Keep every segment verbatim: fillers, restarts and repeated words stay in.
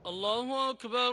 الله أكبر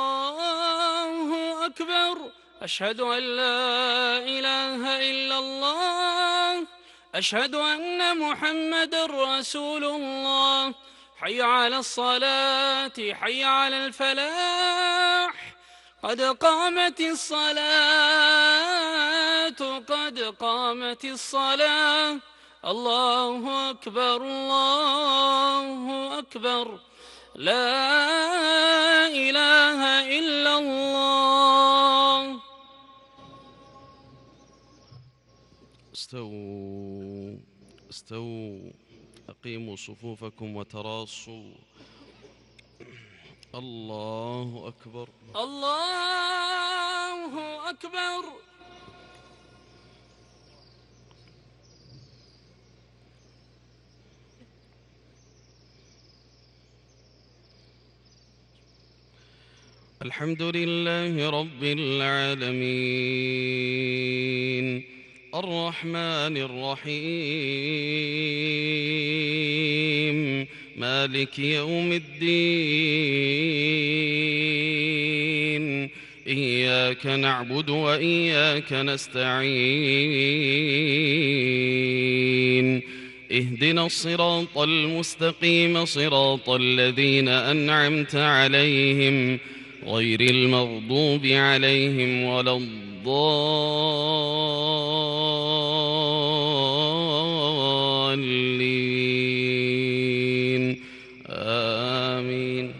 الله أكبر. أشهد أن لا إله إلا الله. أشهد أن محمد رسول الله. حي على الصلاة، حي على الفلاح. قد قامت الصلاة، قد قامت الصلاة. الله أكبر الله أكبر. لا إله إلا الله. استووا استووا أقيموا صفوفكم وتراصوا. الله أكبر الله أكبر. الحمد لله رب العالمين، الرحمن الرحيم، مالك يوم الدين. إياك نعبد وإياك نستعين. اهدنا الصراط المستقيم، صراط الذين أنعمت عليهم غير المغضوب عليهم ولا الضالين. آمين.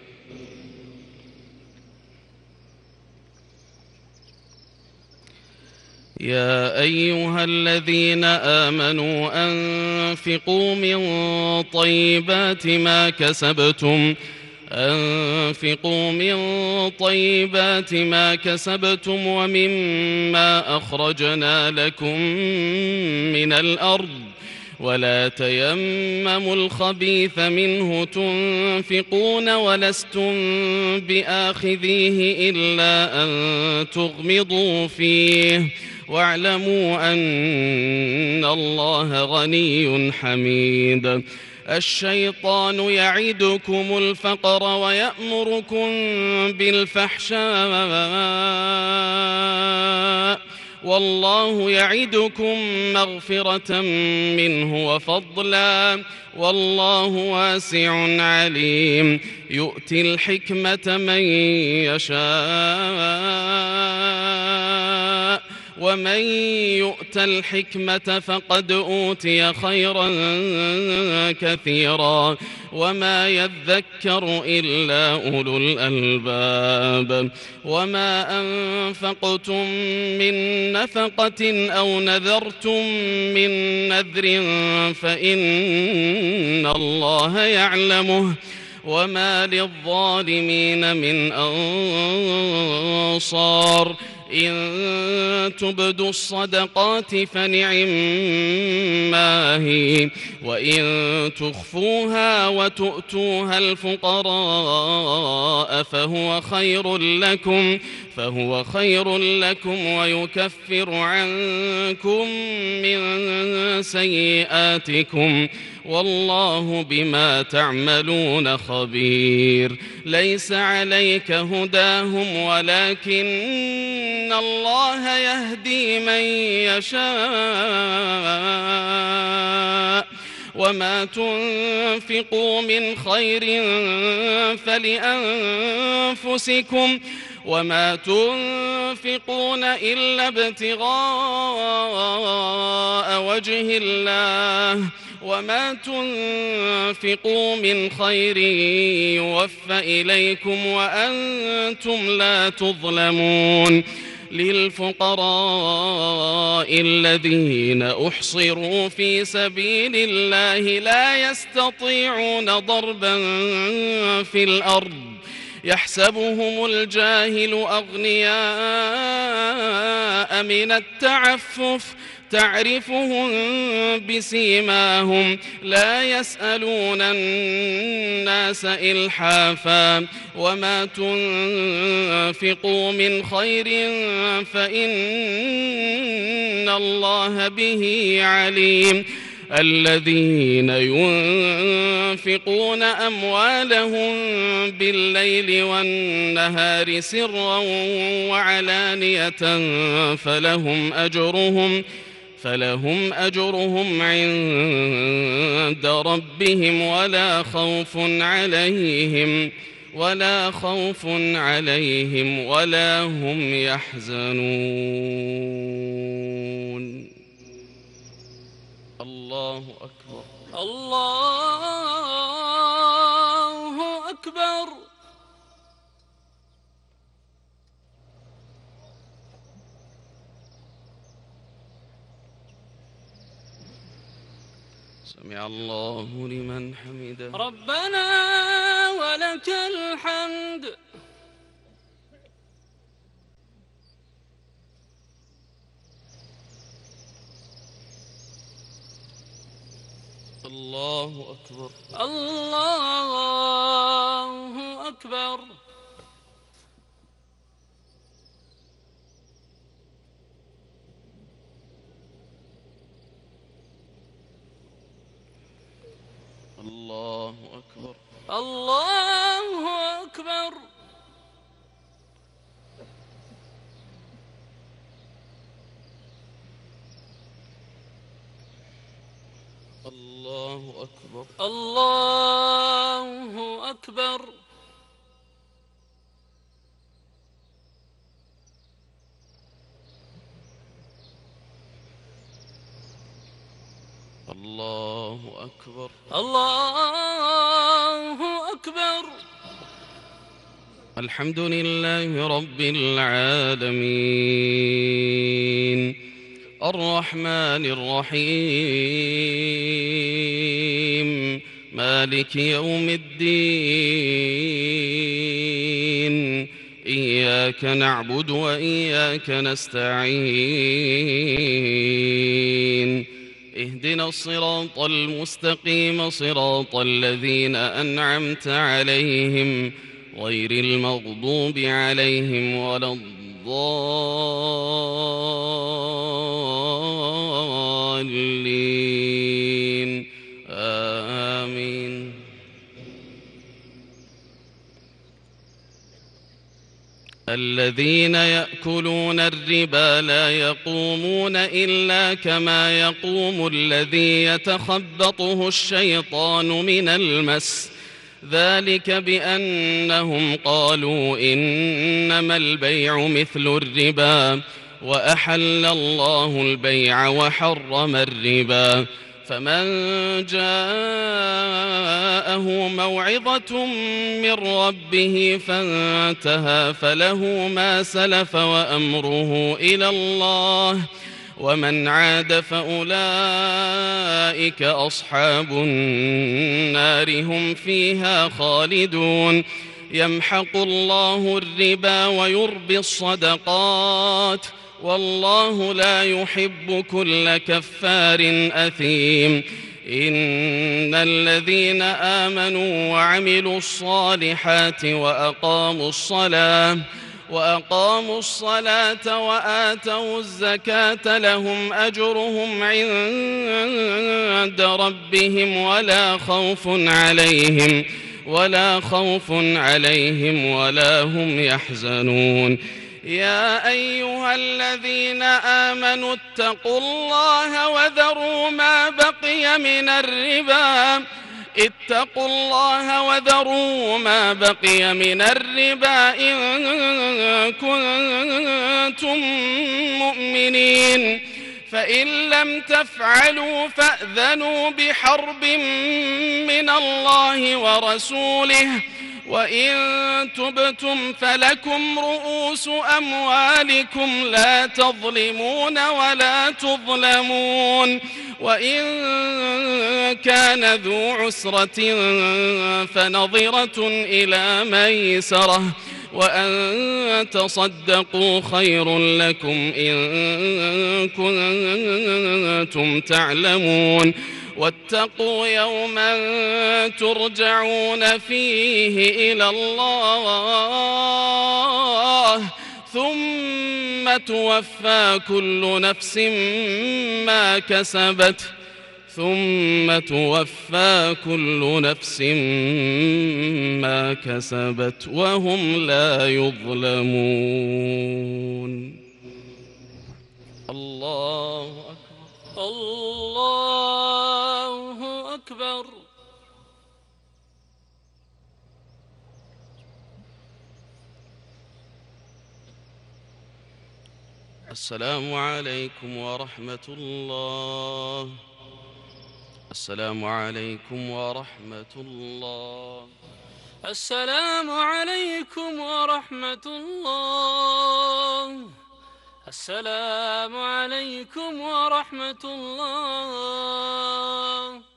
يا أيها الذين آمنوا أنفقوا من طيبات ما كسبتم أنفقوا من طيبات ما كسبتم ومما أخرجنا لكم من الأرض، ولا تيمموا الخبيث منه تنفقون ولستم بآخذيه إلا أن تغمضوا فيه، واعلموا أن الله غني حميد. الشيطان يعدكم الفقر ويأمركم بالفحشاء، والله يعدكم مغفرة منه وفضلا، والله واسع عليم. يؤتي الحكمة من يشاء، ومن يؤت الحكمة فقد أوتي خيرا كثيرا، وما يذكر إلا أولو الألباب. وما أنفقتم من نفقة أو نذرتم من نذر فإن الله يعلمه، وما للظالمين من أنصار. إن تبدوا الصدقات فنعما هي، وإن تخفوها وتؤتوها الفقراء فهو خير لكم فهو خير لكم ويكفر عنكم من سيئاتكم، والله بما تعملون خبير. ليس عليك هداهم ولكن الله يهدي من يشاء، وما تنفقوا من خير فلأنفسكم، وما تنفقون إلا ابتغاء وجه الله، وما تنفقوا من خير يوفى إليكم وأنتم لا تظلمون. للفقراء الذين أحصروا في سبيل الله لا يستطيعون ضربا في الأرض، يحسبهم الجاهل أغنياء من التعفف، تعرفهم بسيماهم لا يسألون الناس إلحافا، وما تنفقوا من خير فإن الله به عليم. الذين ينفقون أموالهم بالليل والنهار سرا وعلانية فلهم أجرهم فلهم أجرهم عند ربهم ولا خوف عليهم ولا خوف عليهم ولا هم يحزنون. الله أكبر. الله أكبر. سمع الله لمن حمده. ربنا ولك الحمد. الله أكبر. الله أكبر. الله أكبر. الله أكبر. الله أكبر. الله أكبر. الله أكبر. الله أكبر. الحمد لله رب العالمين الرحمن الرحيم مالك يوم الدين إياك نعبد وإياك نستعين اهدنا الصراط المستقيم صراط الذين أنعمت عليهم غير المغضوب عليهم ولا الضالين آمين. الذين يأكلون الربا لا يقومون إلا كما يقوم الذي يتخبطه الشيطان من المس ذلك بأنهم قالوا إنما البيع مثل الربا وأحل الله البيع وحرم الربا فمن جاءه موعظة من ربه فانتهى فله ما سلف وأمره إلى الله ومن عاد فأولئك أصحاب النار هم فيها خالدون. يمحق الله الربا ويربي الصدقات والله لا يحب كل كفار أثيم. إن الذين آمنوا وعملوا الصالحات وأقاموا الصلاة وأقاموا الصلاة وآتوا الزكاة لهم أجرهم عند ربهم ولا خوف عليهم ولا خوف عليهم ولا هم يحزنون. يا أيها الذين آمنوا اتقوا الله وذروا ما بقي من الربا اتقوا الله وذروا ما بقي من الربا إن كنتم مؤمنين فإن لم تفعلوا فأذنوا بحرب من الله ورسوله وإن تبتم فلكم رؤوس أموالكم لا تظلمون ولا تظلمون. وإن كان ذو عسرة فنظرة إلى ميسرة وأن تصدقوا خير لكم إن كنتم تعلمون. واتقوا يوما ترجعون فيه إلى الله ثم توفى كل نفس ما كسبت ثم توفى كل نفس ما كسبت وهم لا يظلمون. الله أكبر. الله أكبر. السلام عليكم ورحمة الله. السلام عليكم ورحمة الله. السلام عليكم ورحمة الله. السلام عليكم ورحمة الله.